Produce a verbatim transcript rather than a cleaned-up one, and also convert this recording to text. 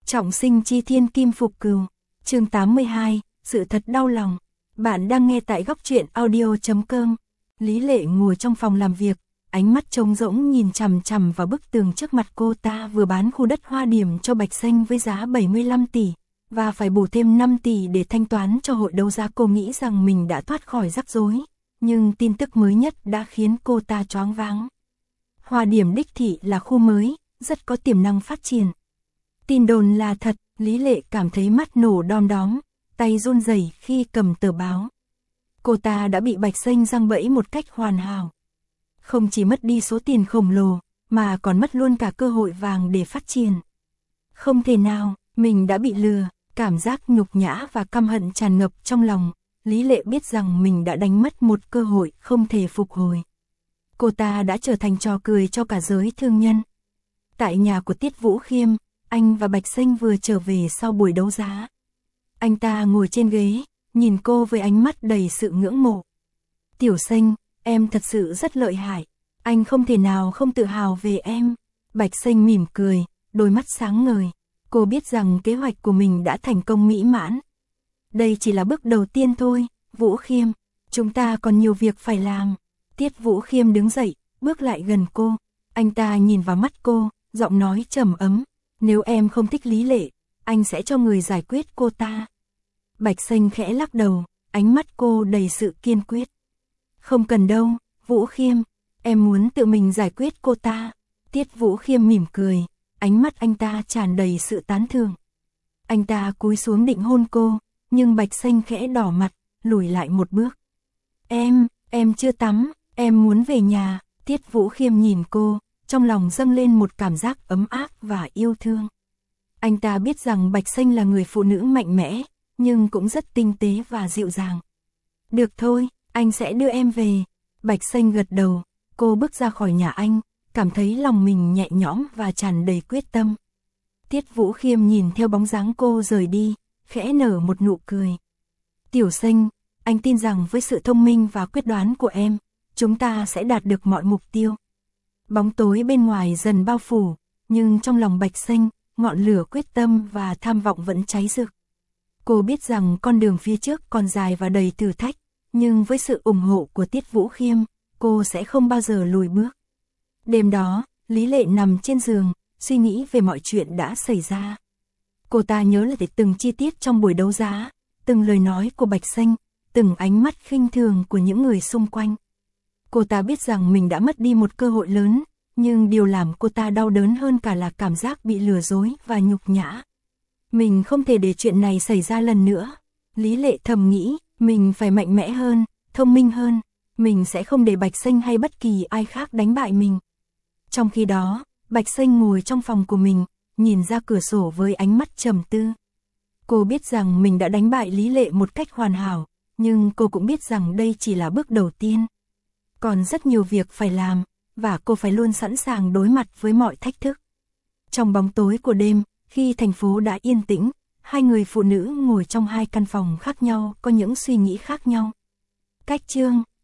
Trọng sinh chi thiên kim phục cừu. Chương tám mươi hai, sự thật đau lòng. Bạn đang nghe tại góc truyện audio chấm com. Lý Lệ ngồi trong phòng làm việc, ánh mắt trống rỗng nhìn chằm chằm vào bức tường trước mặt cô. Ta vừa bán khu đất Hoa Điểm cho Bạch Xanh với giá bảy mươi lăm tỷ, và phải bù thêm năm tỷ để thanh toán cho hội đấu giá. Cô nghĩ rằng mình đã thoát khỏi rắc rối, nhưng tin tức mới nhất đã khiến cô ta choáng váng. Hoa Điểm đích thị là khu mới, rất có tiềm năng phát triển. Tin đồn là thật, Lý Lệ cảm thấy mắt nổ đom đóm, tay run rẩy khi cầm tờ báo. Cô ta đã bị Bạch Xanh giăng bẫy một cách hoàn hảo. Không chỉ mất đi số tiền khổng lồ, mà còn mất luôn cả cơ hội vàng để phát triển. Không thể nào, mình đã bị lừa, cảm giác nhục nhã và căm hận tràn ngập trong lòng. Lý Lệ biết rằng mình đã đánh mất một cơ hội không thể phục hồi. Cô ta đã trở thành trò cười cho cả giới thương nhân. Tại nhà của Tiết Vũ Khiêm, anh và Bạch Xanh vừa trở về sau buổi đấu giá. Anh ta ngồi trên ghế, nhìn cô với ánh mắt đầy sự ngưỡng mộ. Tiểu Xanh, em thật sự rất lợi hại, anh không thể nào không tự hào về em. Bạch Xanh mỉm cười, đôi mắt sáng ngời. Cô biết rằng kế hoạch của mình đã thành công mỹ mãn. Đây chỉ là bước đầu tiên thôi, Vũ Khiêm, chúng ta còn nhiều việc phải làm. Tiết Vũ Khiêm đứng dậy, bước lại gần cô. Anh ta nhìn vào mắt cô, giọng nói trầm ấm. Nếu em không thích Lý Lệ, anh sẽ cho người giải quyết cô ta. Bạch Xanh khẽ lắc đầu, ánh mắt cô đầy sự kiên quyết. Không cần đâu, Vũ Khiêm, em muốn tự mình giải quyết cô ta. Tiết Vũ Khiêm mỉm cười, ánh mắt anh ta tràn đầy sự tán thưởng. Anh ta cúi xuống định hôn cô, nhưng Bạch Xanh khẽ đỏ mặt, lùi lại một bước. Em, em chưa tắm, em muốn về nhà. Tiết Vũ Khiêm nhìn cô, trong lòng dâng lên một cảm giác ấm áp và yêu thương. Anh ta biết rằng Bạch Xanh là người phụ nữ mạnh mẽ, nhưng cũng rất tinh tế và dịu dàng. Được thôi, anh sẽ đưa em về. Bạch Xanh gật đầu, cô bước ra khỏi nhà anh, cảm thấy lòng mình nhẹ nhõm và tràn đầy quyết tâm. Tiết Vũ Khiêm nhìn theo bóng dáng cô rời đi, khẽ nở một nụ cười. Tiểu Xanh, anh tin rằng với sự thông minh và quyết đoán của em, chúng ta sẽ đạt được mọi mục tiêu. Bóng tối bên ngoài dần bao phủ, nhưng trong lòng Bạch Xanh, ngọn lửa quyết tâm và tham vọng vẫn cháy rực. Cô biết rằng con đường phía trước còn dài và đầy thử thách, nhưng với sự ủng hộ của Tiết Vũ Khiêm, cô sẽ không bao giờ lùi bước. Đêm đó, Lý Lệ nằm trên giường, suy nghĩ về mọi chuyện đã xảy ra. Cô ta nhớ lại từng chi tiết trong buổi đấu giá, từng lời nói của Bạch Xanh, từng ánh mắt khinh thường của những người xung quanh. Cô ta biết rằng mình đã mất đi một cơ hội lớn, nhưng điều làm cô ta đau đớn hơn cả là cảm giác bị lừa dối và nhục nhã. Mình không thể để chuyện này xảy ra lần nữa. Lý Lệ thầm nghĩ, mình phải mạnh mẽ hơn, thông minh hơn. Mình sẽ không để Bạch Xanh hay bất kỳ ai khác đánh bại mình. Trong khi đó, Bạch Xanh ngồi trong phòng của mình, nhìn ra cửa sổ với ánh mắt trầm tư. Cô biết rằng mình đã đánh bại Lý Lệ một cách hoàn hảo, nhưng cô cũng biết rằng đây chỉ là bước đầu tiên. Còn rất nhiều việc phải làm, và cô phải luôn sẵn sàng đối mặt với mọi thách thức. Trong bóng tối của đêm, khi thành phố đã yên tĩnh, hai người phụ nữ ngồi trong hai căn phòng khác nhau có những suy nghĩ khác nhau. Cách chương